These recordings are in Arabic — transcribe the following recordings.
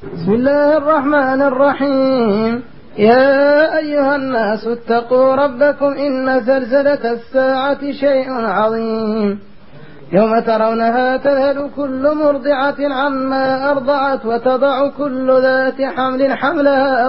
بسم الله الرحمن الرحيم. يا أيها الناس اتقوا ربكم إن زلزلة الساعة شيء عظيم، يوم ترونها تذهل كل مرضعة عما أرضعت وتضع كل ذات حمل حملها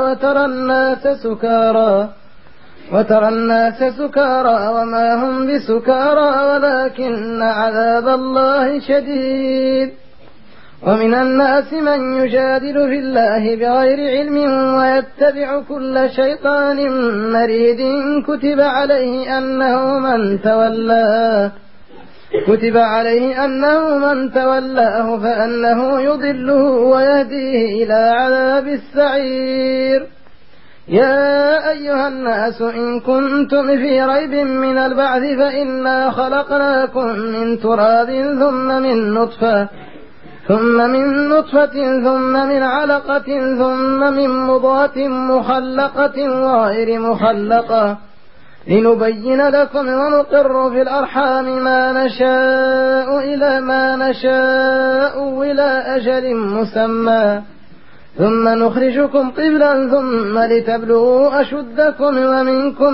وترى الناس سكارى وما هم بسكارى ولكن عذاب الله شديد. ومن الناس من يجادل في الله بغير علم ويتبع كل شيطان مريد كتب عليه أنه من تولاه فأنه يضله ويهديه إلى عذاب السعير. يا أيها الناس إن كنتم في ريب من البعث فإنا خلقناكم من تراب ثم من نطفة ثم من علقة ثم من مضغة مخلقة وغير مخلقة لنبين لكم ونقر في الأرحام ما نشاء إلى أجل مسمى ثم نخرجكم طفلا ثم لتبلغوا أشدكم ومنكم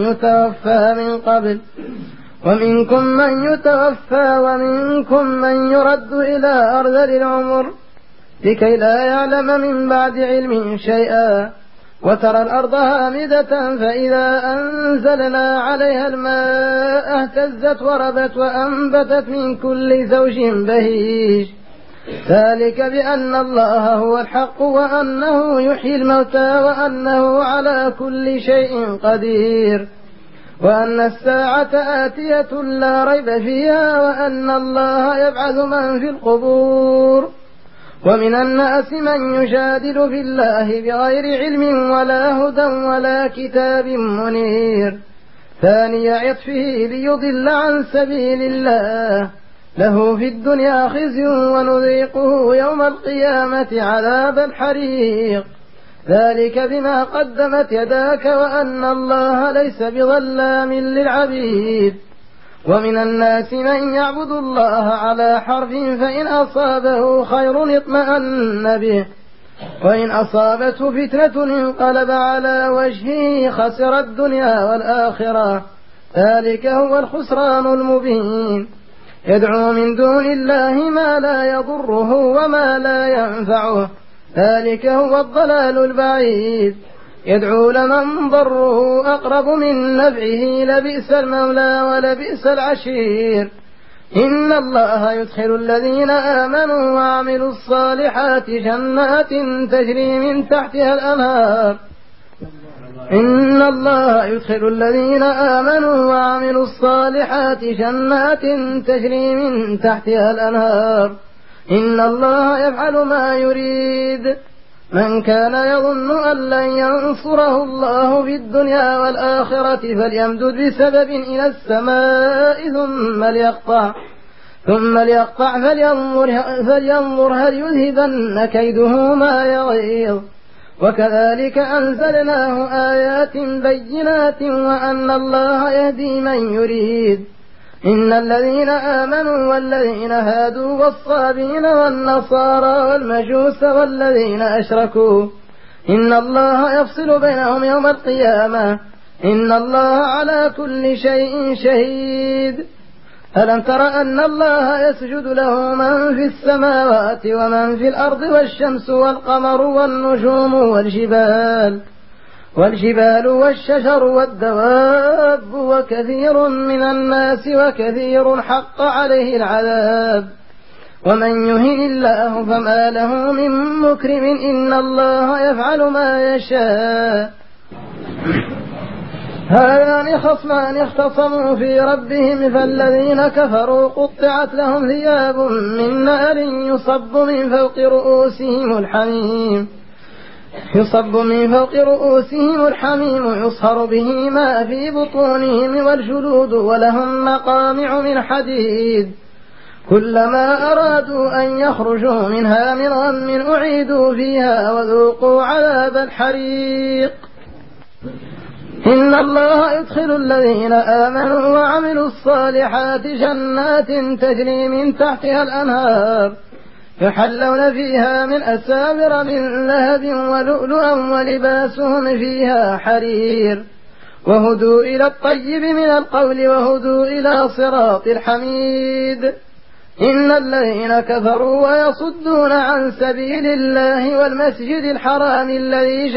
من يتوفى ومنكم من يرد إلى أرذل العمر لكي لا يعلم من بعد علم شيئا. وترى الأرض هامدة فإذا أنزلنا عليها الماء اهتزت وربت وأنبتت من كل زوج بهيج، ذلك بأن الله هو الحق وأنه يحيي الموتى وأنه على كل شيء قدير وأن الساعة آتية لا ريب فيها وأن الله يبعث من في القبور. ومن الناس من يجادل في الله بغير علم ولا هدى ولا كتاب منير، ثاني عطفه ليضل عن سبيل الله، له في الدنيا خزي ونذيقه يوم القيامة عذاب الحريق، ذلك بما قدمت يداك وأن الله ليس بظلام للعبيد. ومن الناس من يعبد الله على حرف فإن أصابه خير اطمأن به وإن أصابته فتنة انقلب على وجهه خسر الدنيا والآخرة، ذلك هو الخسران المبين. يدعو من دون الله ما لا يضره وما لا ينفعه، ذلك هو الضلال البعيد. يدعو لمن ضره أقرب من نفعه لبئس المولى ولبئس العشير. إن الله يدخل الذين آمنوا وعملوا الصالحات جنات تجري من تحتها الأنهار إن الله يدخل الذين آمنوا وعملوا الصالحات جنات تجري من تحتها الأنهار إن الله يفعل ما يريد. من كان يظن أن لن ينصره الله في الدنيا والآخرة فليمدد بسبب إلى السماء ثم ليقطع فلينظر هل يذهبن كيده ما يغيظ. وكذلك أنزلناه آيات بينات وأن الله يهدي من يريد. إن الذين آمنوا والذين هادوا والصابين والنصارى والمجوس والذين أشركوا إن الله يفصل بينهم يوم القيامة إن الله على كل شيء شهيد. ألم تر أن الله يسجد له من في السماوات ومن في الأرض والشمس والقمر والنجوم والجبال والشجر والدواب وكثير من الناس وكثير حق عليه العذاب ومن يهن الله فما له من مكرم إن الله يفعل ما يشاء. هذان خصمان اختصموا في ربهم فالذين كفروا قطعت لهم ثياب من نار يصب من فوق رؤوسهم الحميم يصهر به ما في بطونهم والجلود ولهم مقامع من حديد كلما أرادوا أن يخرجوا منها من غم أعيدوا فيها وذوقوا عذاب الحريق. إن الله يدخل الذين آمنوا وعملوا الصالحات جنات تجري من تحتها الأنهار يحلون فيها من أساور من ذهب ولؤلؤا ولباسهم فيها حرير وهدوا إلى الطيب من القول وهدوا إلى صراط الحميد. إن الذين كفروا ويصدون عن سبيل الله والمسجد الحرام الذي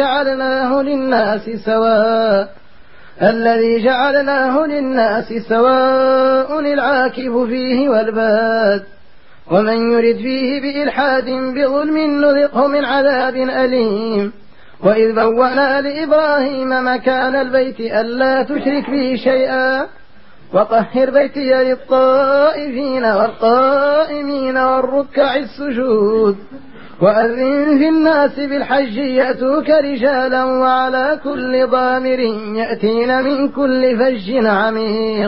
جعلناه للناس سواء العاكف فيه والباد ومن يرد فيه بإلحاد بظلم نذقه من عذاب أليم. وإذ بوأنا لإبراهيم مكان البيت ألا تشرك بي شيئا وطهر بيتي للطائفين والقائمين والركع السجود وأذن في الناس بالحج يأتوك رجالا وعلى كل ضامر يأتين من كل فج عميق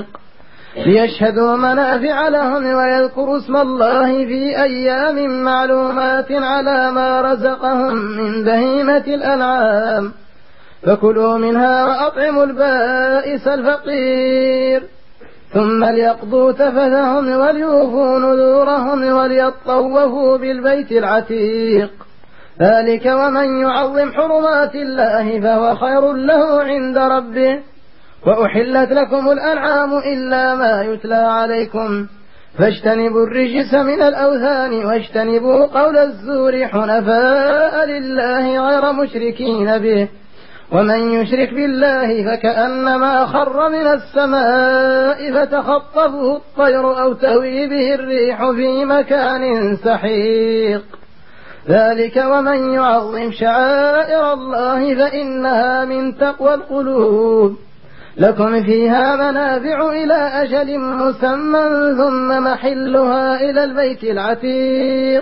ليشهدوا منافع لهم ويذكروا اسم الله في أيام معلومات على ما رزقهم من بهيمة الأنعام فكلوا منها وأطعموا البائس الفقير ثم ليقضوا تفثهم وليوفوا نذورهم وليطوفوا بالبيت العتيق ذلك ومن يعظم حرمات الله فهو خير له عند ربه. وأحلت لكم الأنعام إلا ما يتلى عليكم فاجتنبوا الرجس من الأوثان واجتنبوا قول الزور حنفاء لله غير مشركين به ومن يشرك بالله فكأنما خر من السماء فتخطفه الطير أو تهوي به الريح في مكان سحيق ذلك ومن يعظم شعائر الله فإنها من تقوى القلوب. لكم فيها منافع إلى أجل مسمى ثم محلها إلى البيت العتيق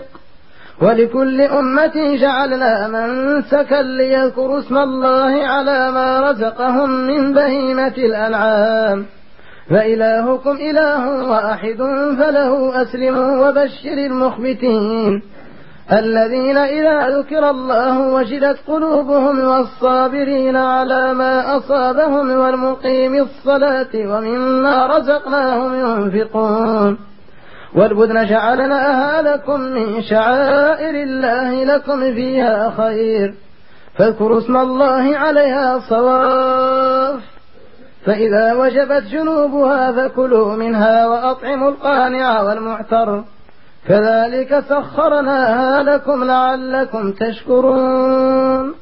ولكل أمة جعلنا منسكا ليذكروا اسم الله على ما رزقهم من بهيمة الأنعام فإلهكم إله واحد فله أسلموا وبشر المخبتين الذين إذا ذكر الله وجلت قلوبهم والصابرين على ما أصابهم والمقيم الصلاة ومما رزقناهم ينفقون. والبدن جعلناها لكم من شعائر الله لكم فيها خير فاذكروا اسم الله عليها صواف فإذا وجبت جنوبها فكلوا منها وأطعموا القانع والمعتر كذلك سخرناها لكم لعلكم تشكرون.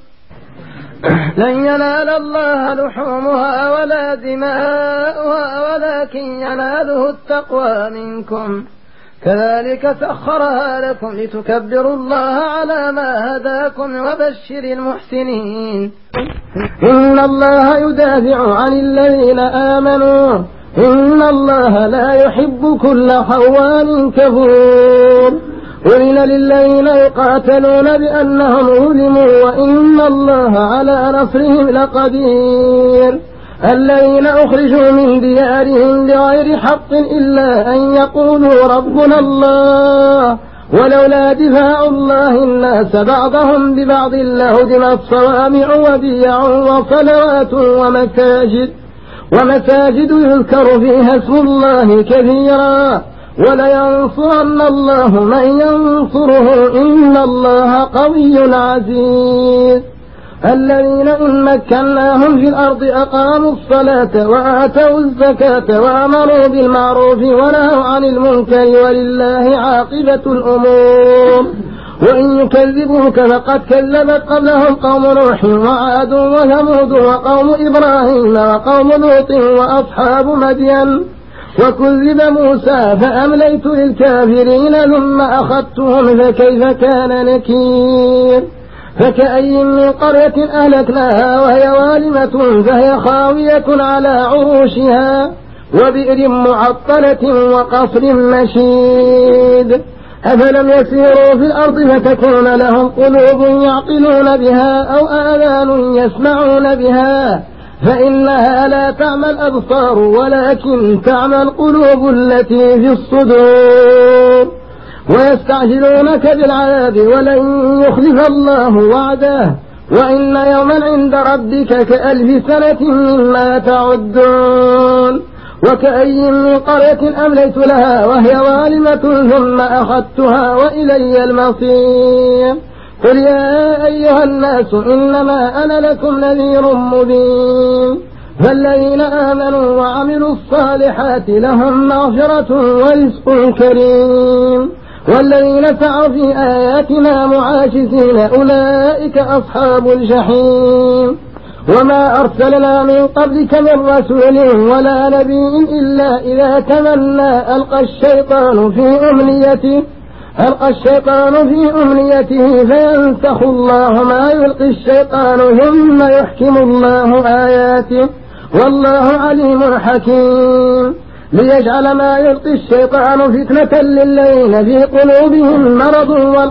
لن ينال الله لحومها ولا دماؤها ولكن يناله التقوى منكم كذلك سخرها لكم لتكبروا الله على ما هداكم وبشر المحسنين. إن الله يدافع عن الذين آمنوا إن الله لا يحب كل خوان كفور. أذن للذين يقاتلون بأنهم ظلموا وإن الله على نصرهم لقدير. الذين أخرجوا من ديارهم بغير حق إلا أن يقولوا ربنا الله ولولا دفاع الله الناس بعضهم ببعض لهدمت صوامع وبيع وصلوات ومساجد يذكر فيها اسم الله كثيرا ولينصرن الله من ينصره إن الله قوي عزيز. الذين إن مكناهم في الأرض أقاموا الصلاة وآتوا الزكاة وأمروا بالمعروف ونهوا عن المنكر ولله عاقبة الأمور. وإن يكذبوك فقد كذبت قبلهم قوم نوح وعاد وثمود وقوم إبراهيم وقوم لوط وأصحاب مدين وكذب موسى فأمليت للكافرين ثم أخذتهم فكيف كان نكير. فكأي من قرية أهلكناها وهي ظالمة فهي خاوية على عروشها وبئر معطلة وقصر مشيد. أفلم يسيروا في الأرض فتكون لهم قلوب يعقلون بها أو آذان يسمعون بها فإنها لا تعمى الأبصار ولكن تعمى القلوب التي في الصدور. ويستعجلونك بالعذاب ولن يخلف الله وعده وإن يوما عند ربك كألف سنة مما تعدون. وكأي من قرية أمليت لها وهي ظالمة ثم أخذتها وإلي المصير. قل يا أيها الناس إنما أنا لكم نذير مبين. فالذين آمنوا وعملوا الصالحات لهم مغفرة ورزق كريم، والذين سعوا في آياتنا معاجزين أولئك أصحاب الجحيم. وما أرسلنا من قبلك من رسول ولا نبي إلا إذا تمنى ألقى الشيطان في أمنيته فينسخ الله ما يلقي الشيطان ثم يحكم الله آياته والله عليم حكيم. ليجعل ما يلقي الشيطان فتنة للذين في قلوبهم مرض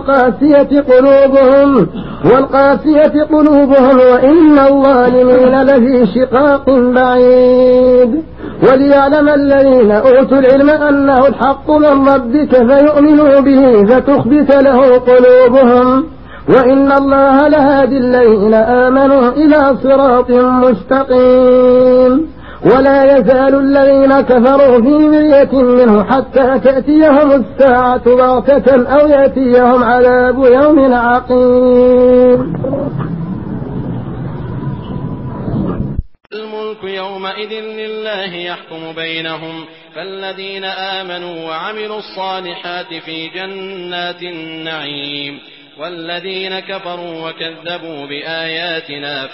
والقاسية قلوبهم وإن الظالمين لفي شقاق بعيد. وليعلم الذين أوتوا العلم أنه الحق من ربك فيؤمنوا به فتخبت له قلوبهم وإن الله لهادي الذين آمنوا إلى صراط مستقيم. ولا يزال الذين كفروا في مرية منه حتى تأتيهم الساعة بغتة أو يأتيهم عذاب يوم عقيم. الملك يومئذ لله يحكم بينهم، فالذين آمنوا وعملوا الصالحات في جنات النعيم، والذين كفروا وكذبوا بآياتنا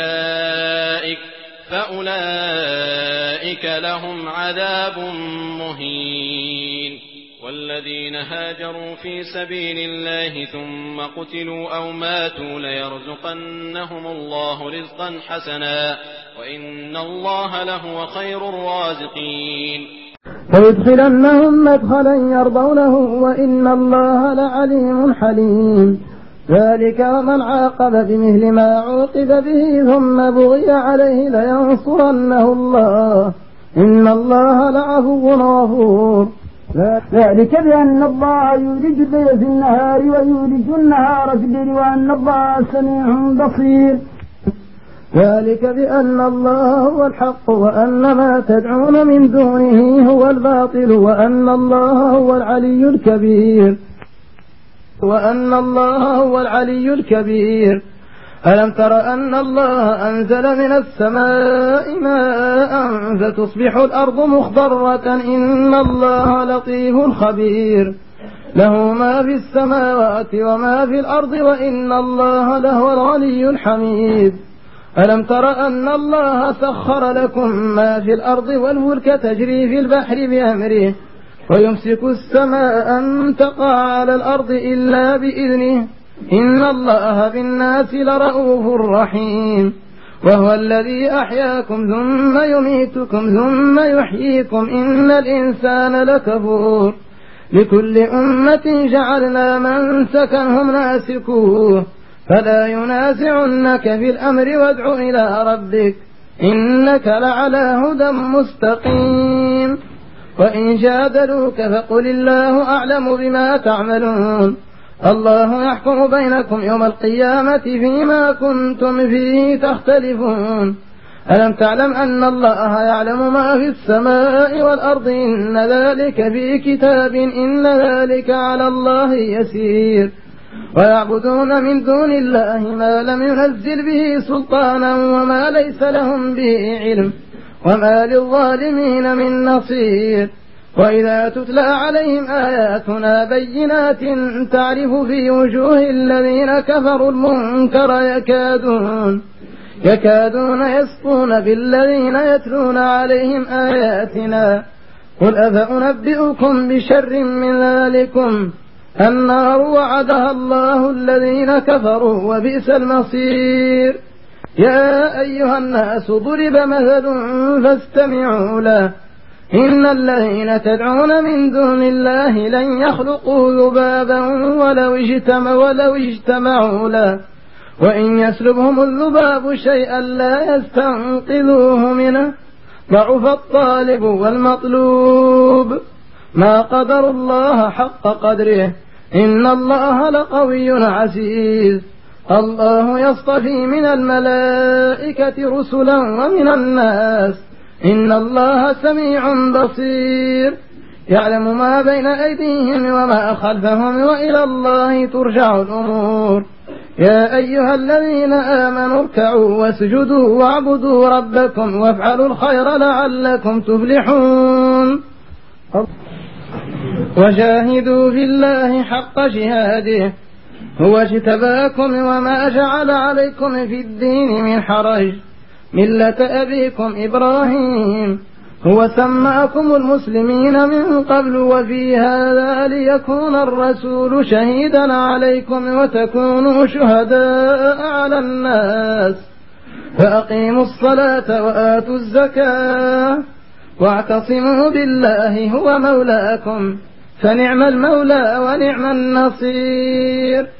فأولئك لهم عذاب مهين. والذين هاجروا في سبيل الله ثم قتلوا أو ماتوا ليرزقنهم الله رزقا حسنا وإن الله لهو خير الرازقين. فيدخلنهم مدخلا يرضونه وإن الله لعليم حليم. ذلك ومن عاقب بمثل ما عوقب به ثم بغي عليه لينصرنه الله إن الله لعفو غفور. ذلك بأن الله يولج الليل في النهار ويولج النهار في الليل وأن الله سميع بصير. ذلك بأن الله هو الحق وأن ما تدعون من دونه هو الباطل وأن الله هو العلي الكبير. ألم تر أن الله أنزل من السماء ماء فتصبح الأرض مخضرة إن الله لطيف خبير له ما في السماوات وما في الأرض وإن الله لهو الغني الحميد. ألم تر أن الله سخر لكم ما في الأرض والفلك تجري في البحر بأمره ويمسك السماء أن تقع على الأرض إلا بإذنه إن الله بالناس لرؤوف رحيم. وهو الذي أحياكم ثم يميتكم ثم يحييكم إن الإنسان لكفور. لكل أمة جعلنا منسكا هم ناسكوه فلا ينازعنك في الأمر وادع إلى ربك إنك لعلى هدى مستقيم. وإن جادلوك فقل الله أعلم بما تعملون الله يحكم بينكم يوم القيامة فيما كنتم فيه تختلفون. ألم تعلم أن الله يعلم ما في السماء والأرض إن ذلك في كتاب إن ذلك على الله يسير. ويعبدون من دون الله ما لم ينزل به سلطانا وما ليس لهم به علم وما للظالمين من نصير. وإذا تتلى عليهم آياتنا بينات تعرف في وجوه الذين كفروا المنكر يكادون يسطون بالذين يتلون عليهم آياتنا. قل أفأنبئكم بشر من ذلكم النار وعدها الله الذين كفروا وبئس المصير. يا أيها الناس ضرب مثل فاستمعوا له إن الذين تدعون من دون الله لن يخلقوا ذبابا ولو اجتمعوا له وإن يسلبهم الذباب شيئا لا يستنقذوه منه ضعف الطالب والمطلوب. ما قدر الله حق قدره إن الله لقوي عزيز. الله يصطفي من الملائكة رسلا ومن الناس إن الله سميع بصير يعلم ما بين أيديهم وما خلفهم وإلى الله ترجع الأمور يا أيها الذين آمنوا اركعوا واسجدوا واعبدوا ربكم وافعلوا الخير لعلكم تفلحون وجاهدوا في الله حق جهاده هو اجتباكم وما جعل عليكم في الدين من حرج ملة أبيكم إبراهيم هو سماكم المسلمين من قبل وفي هذا ليكون الرسول شهيدا عليكم وتكونوا شهداء على الناس فأقيموا الصلاة وآتوا الزكاة واعتصموا بالله هو مولاكم فنعم المولى ونعم النصير